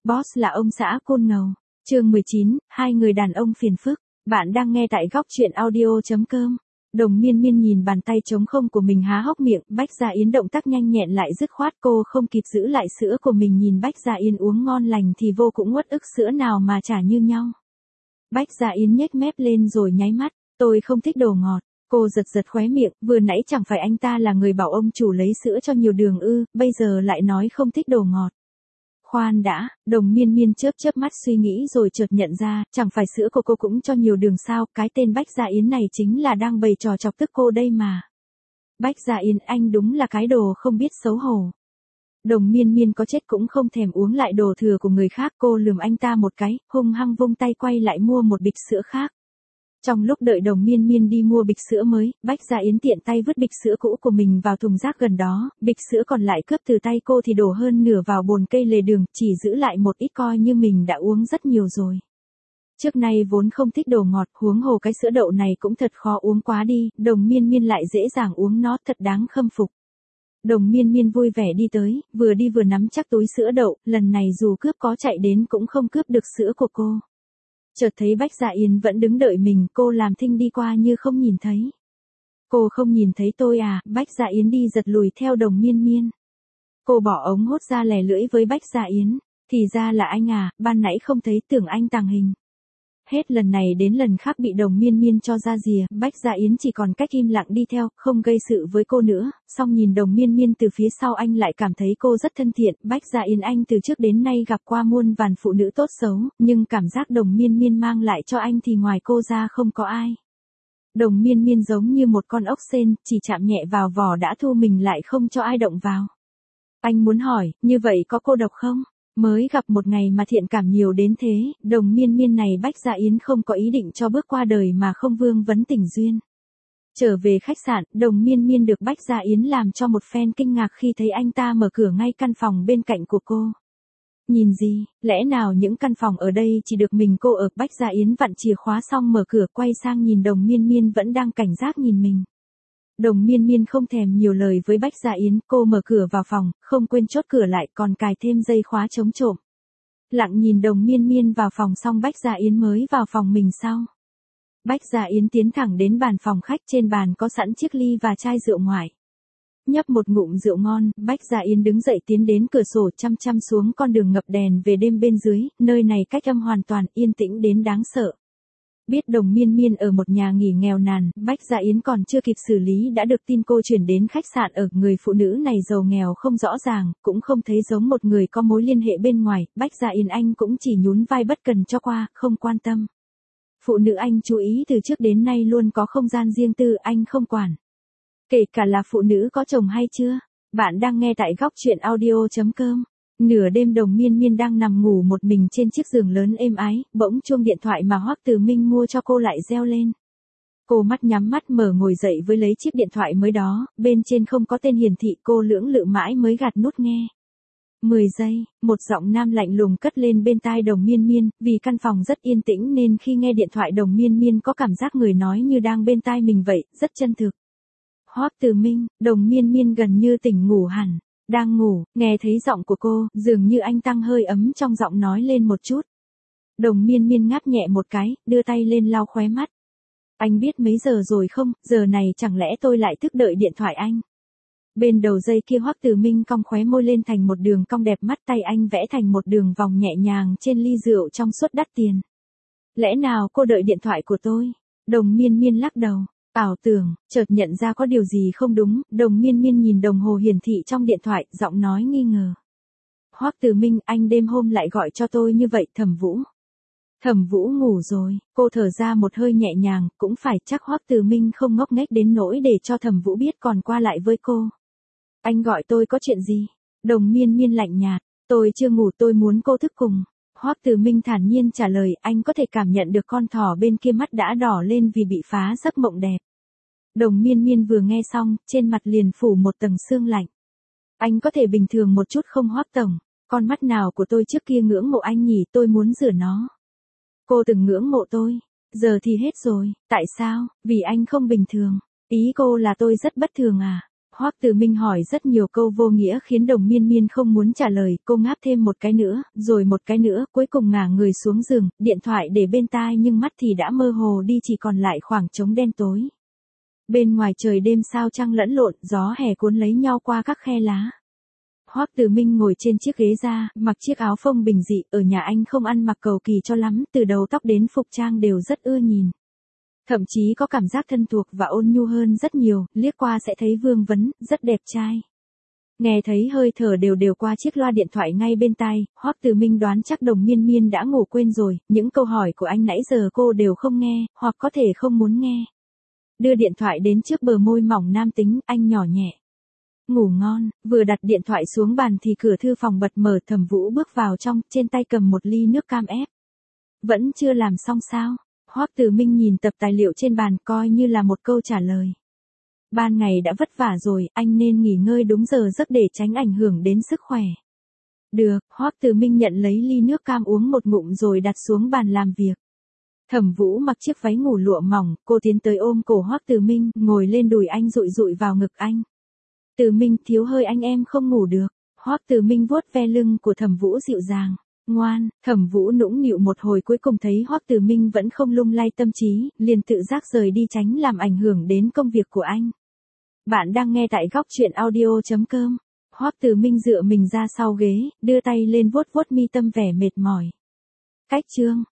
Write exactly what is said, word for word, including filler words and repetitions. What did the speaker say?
Boss là ông xã côn ngầu. Chương mười chín, hai người đàn ông phiền phức. Bạn đang nghe tại góc truyện audio.com. Đồng Miên Miên nhìn bàn tay trống không của mình há hốc miệng, Bách Gia Yến động tác nhanh nhẹn lại dứt khoát, cô không kịp giữ lại sữa của mình, nhìn Bách Gia Yến uống ngon lành thì vô cũng uất ức, sữa nào mà chả như nhau. Bách Gia Yến nhếch mép lên rồi nháy mắt, tôi không thích đồ ngọt. Cô giật giật khóe miệng, vừa nãy chẳng phải anh ta là người bảo ông chủ lấy sữa cho nhiều đường ư, bây giờ lại nói không thích đồ ngọt. Khoan đã, Đồng Miên Miên chớp chớp mắt suy nghĩ rồi chợt nhận ra, chẳng phải sữa của cô cũng cho nhiều đường sao, cái tên Bách Gia Yến này chính là đang bày trò chọc tức cô đây mà. Bách Gia Yến, anh đúng là cái đồ không biết xấu hổ. Đồng Miên Miên có chết cũng không thèm uống lại đồ thừa của người khác, cô lườm anh ta một cái, hung hăng vung tay quay lại mua một bịch sữa khác. Trong lúc đợi Đồng Miên Miên đi mua bịch sữa mới, Bách Gia Yến tiện tay vứt bịch sữa cũ của mình vào thùng rác gần đó, bịch sữa còn lại cướp từ tay cô thì đổ hơn nửa vào bồn cây lề đường, chỉ giữ lại một ít coi như mình đã uống rất nhiều rồi. Trước nay vốn không thích đồ ngọt, huống hồ cái sữa đậu này cũng thật khó uống quá đi, Đồng Miên Miên lại dễ dàng uống nó, thật đáng khâm phục. Đồng Miên Miên vui vẻ đi tới, vừa đi vừa nắm chắc túi sữa đậu, lần này dù cướp có chạy đến cũng không cướp được sữa của cô. Chợt thấy Bách Gia Yến vẫn đứng đợi mình, cô làm thinh đi qua như không nhìn thấy. Cô không nhìn thấy tôi à? Bách Gia Yến đi giật lùi theo Đồng Miên Miên. Cô bỏ ống hút ra lè lưỡi với Bách Gia Yến. Thì ra là anh à, ban nãy không thấy, tưởng anh tàng hình. Hết lần này đến lần khác bị Đồng Miên Miên cho ra rìa, Bách Gia Yến chỉ còn cách im lặng đi theo, không gây sự với cô nữa, song nhìn Đồng Miên Miên từ phía sau anh lại cảm thấy cô rất thân thiện. Bách Gia Yến, anh từ trước đến nay gặp qua muôn vàn phụ nữ tốt xấu, nhưng cảm giác Đồng Miên Miên mang lại cho anh thì ngoài cô ra không có ai. Đồng Miên Miên giống như một con ốc sên, chỉ chạm nhẹ vào vỏ đã thu mình lại, không cho ai động vào. Anh muốn hỏi, như vậy có cô độc không? Mới gặp một ngày mà thiện cảm nhiều đến thế, Đồng Miên Miên này Bách Gia Yến không có ý định cho bước qua đời mà không vương vấn tình duyên. Trở về khách sạn, Đồng Miên Miên được Bách Gia Yến làm cho một phen kinh ngạc khi thấy anh ta mở cửa ngay căn phòng bên cạnh của cô. Nhìn gì, lẽ nào những căn phòng ở đây chỉ được mình cô ở? Bách Gia Yến vặn chìa khóa xong mở cửa, quay sang nhìn Đồng Miên Miên vẫn đang cảnh giác nhìn mình. Đồng Miên Miên không thèm nhiều lời với Bách Gia Yến, cô mở cửa vào phòng, không quên chốt cửa lại, còn cài thêm dây khóa chống trộm. Lặng nhìn Đồng Miên Miên vào phòng xong Bách Gia Yến mới vào phòng mình sau. Bách Gia Yến tiến thẳng đến bàn phòng khách, trên bàn có sẵn chiếc ly và chai rượu ngoại. Nhấp một ngụm rượu ngon, Bách Gia Yến đứng dậy tiến đến cửa sổ, chăm chăm xuống con đường ngập đèn về đêm bên dưới, nơi này cách âm hoàn toàn, yên tĩnh đến đáng sợ. Biết Đồng Miên Miên ở một nhà nghỉ nghèo nàn, Bách Gia Yến còn chưa kịp xử lý đã được tin cô chuyển đến khách sạn ở. Người phụ nữ này giàu nghèo không rõ ràng, cũng không thấy giống một người có mối liên hệ bên ngoài, Bách Gia Yến anh cũng chỉ nhún vai bất cần cho qua, không quan tâm. Phụ nữ anh chú ý từ trước đến nay luôn có không gian riêng tư, anh không quản. Kể cả là phụ nữ có chồng hay chưa. Bạn đang nghe tại góc truyện audio.com. Nửa đêm Đồng Miên Miên đang nằm ngủ một mình trên chiếc giường lớn êm ái, bỗng chuông điện thoại mà Hoắc Từ Minh mua cho cô lại reo lên. Cô mắt nhắm mắt mở ngồi dậy với lấy chiếc điện thoại mới đó, bên trên không có tên hiển thị, cô lưỡng lự mãi mới gạt nút nghe. mười giây, một giọng nam lạnh lùng cất lên bên tai Đồng Miên Miên, vì căn phòng rất yên tĩnh nên khi nghe điện thoại Đồng Miên Miên có cảm giác người nói như đang bên tai mình vậy, rất chân thực. Hoắc Từ Minh. Đồng Miên Miên gần như tỉnh ngủ hẳn. Đang ngủ, nghe thấy giọng của cô, dường như anh tăng hơi ấm trong giọng nói lên một chút. Đồng Miên Miên ngáp nhẹ một cái, đưa tay lên lau khóe mắt. Anh biết mấy giờ rồi không? Giờ này chẳng lẽ tôi lại thức đợi điện thoại anh? Bên đầu dây kia Hoắc Từ Minh cong khóe môi lên thành một đường cong đẹp mắt, tay anh vẽ thành một đường vòng nhẹ nhàng trên ly rượu trong suốt đắt tiền. Lẽ nào cô đợi điện thoại của tôi? Đồng Miên Miên lắc đầu. Ảo tưởng, chợt nhận ra có điều gì không đúng, Đồng Miên Miên nhìn đồng hồ hiển thị trong điện thoại, giọng nói nghi ngờ. Hoắc Từ Minh, anh đêm hôm lại gọi cho tôi như vậy? Thẩm Vũ. Thẩm Vũ ngủ rồi, cô thở ra một hơi nhẹ nhàng, cũng phải, chắc Hoắc Từ Minh không ngốc nghếch đến nỗi để cho Thẩm Vũ biết còn qua lại với cô. Anh gọi tôi có chuyện gì? Đồng Miên Miên lạnh nhạt, tôi chưa ngủ, tôi muốn cô thức cùng. Hoắc Từ Minh thản nhiên trả lời, anh có thể cảm nhận được con thỏ bên kia mắt đã đỏ lên vì bị phá giấc mộng đẹp. Đồng Miên Miên vừa nghe xong, trên mặt liền phủ một tầng sương lạnh. Anh có thể bình thường một chút không Hoắc tổng? Con mắt nào của tôi trước kia ngưỡng mộ anh nhỉ, tôi muốn rửa nó. Cô từng ngưỡng mộ tôi, giờ thì hết rồi, tại sao? Vì anh không bình thường. Ý cô là tôi rất bất thường à? Hoắc Từ Minh hỏi rất nhiều câu vô nghĩa khiến Đồng Miên Miên không muốn trả lời, cô ngáp thêm một cái nữa, rồi một cái nữa, cuối cùng ngả người xuống giường, điện thoại để bên tai nhưng mắt thì đã mơ hồ đi, chỉ còn lại khoảng trống đen tối. Bên ngoài trời đêm sao trăng lẫn lộn, gió hè cuốn lấy nhau qua các khe lá. Hoắc Từ Minh ngồi trên chiếc ghế da, mặc chiếc áo phông bình dị, ở nhà anh không ăn mặc cầu kỳ cho lắm, từ đầu tóc đến phục trang đều rất ưa nhìn. Thậm chí có cảm giác thân thuộc và ôn nhu hơn rất nhiều, liếc qua sẽ thấy vương vấn, rất đẹp trai. Nghe thấy hơi thở đều đều qua chiếc loa điện thoại ngay bên tai, Hoắc Từ Minh đoán chắc Đồng Miên Miên đã ngủ quên rồi, những câu hỏi của anh nãy giờ cô đều không nghe, hoặc có thể không muốn nghe. Đưa điện thoại đến trước bờ môi mỏng nam tính, anh nhỏ nhẹ. Ngủ ngon, vừa đặt điện thoại xuống bàn thì cửa thư phòng bật mở, Thẩm Vũ bước vào trong, trên tay cầm một ly nước cam ép. Vẫn chưa làm xong sao? Hoắc Từ Minh nhìn tập tài liệu trên bàn coi như là một câu trả lời. Ban ngày đã vất vả rồi, anh nên nghỉ ngơi đúng giờ giấc để tránh ảnh hưởng đến sức khỏe. Được, Hoắc Từ Minh nhận lấy ly nước cam uống một ngụm rồi đặt xuống bàn làm việc. Thẩm Vũ mặc chiếc váy ngủ lụa mỏng, cô tiến tới ôm cổ Hoắc Từ Minh, ngồi lên đùi anh dụi dụi vào ngực anh. Từ Minh, thiếu hơi anh em không ngủ được. Hoắc Từ Minh vuốt ve lưng của Thẩm Vũ dịu dàng. Ngoan, Thẩm Vũ nũng nịu một hồi cuối cùng thấy Hoắc Từ Minh vẫn không lung lay tâm trí, liền tự giác rời đi tránh làm ảnh hưởng đến công việc của anh. Bạn đang nghe tại góc truyện audio chấm com. Hoắc Từ Minh dựa mình ra sau ghế, đưa tay lên vuốt vuốt mi tâm vẻ mệt mỏi. Cách chương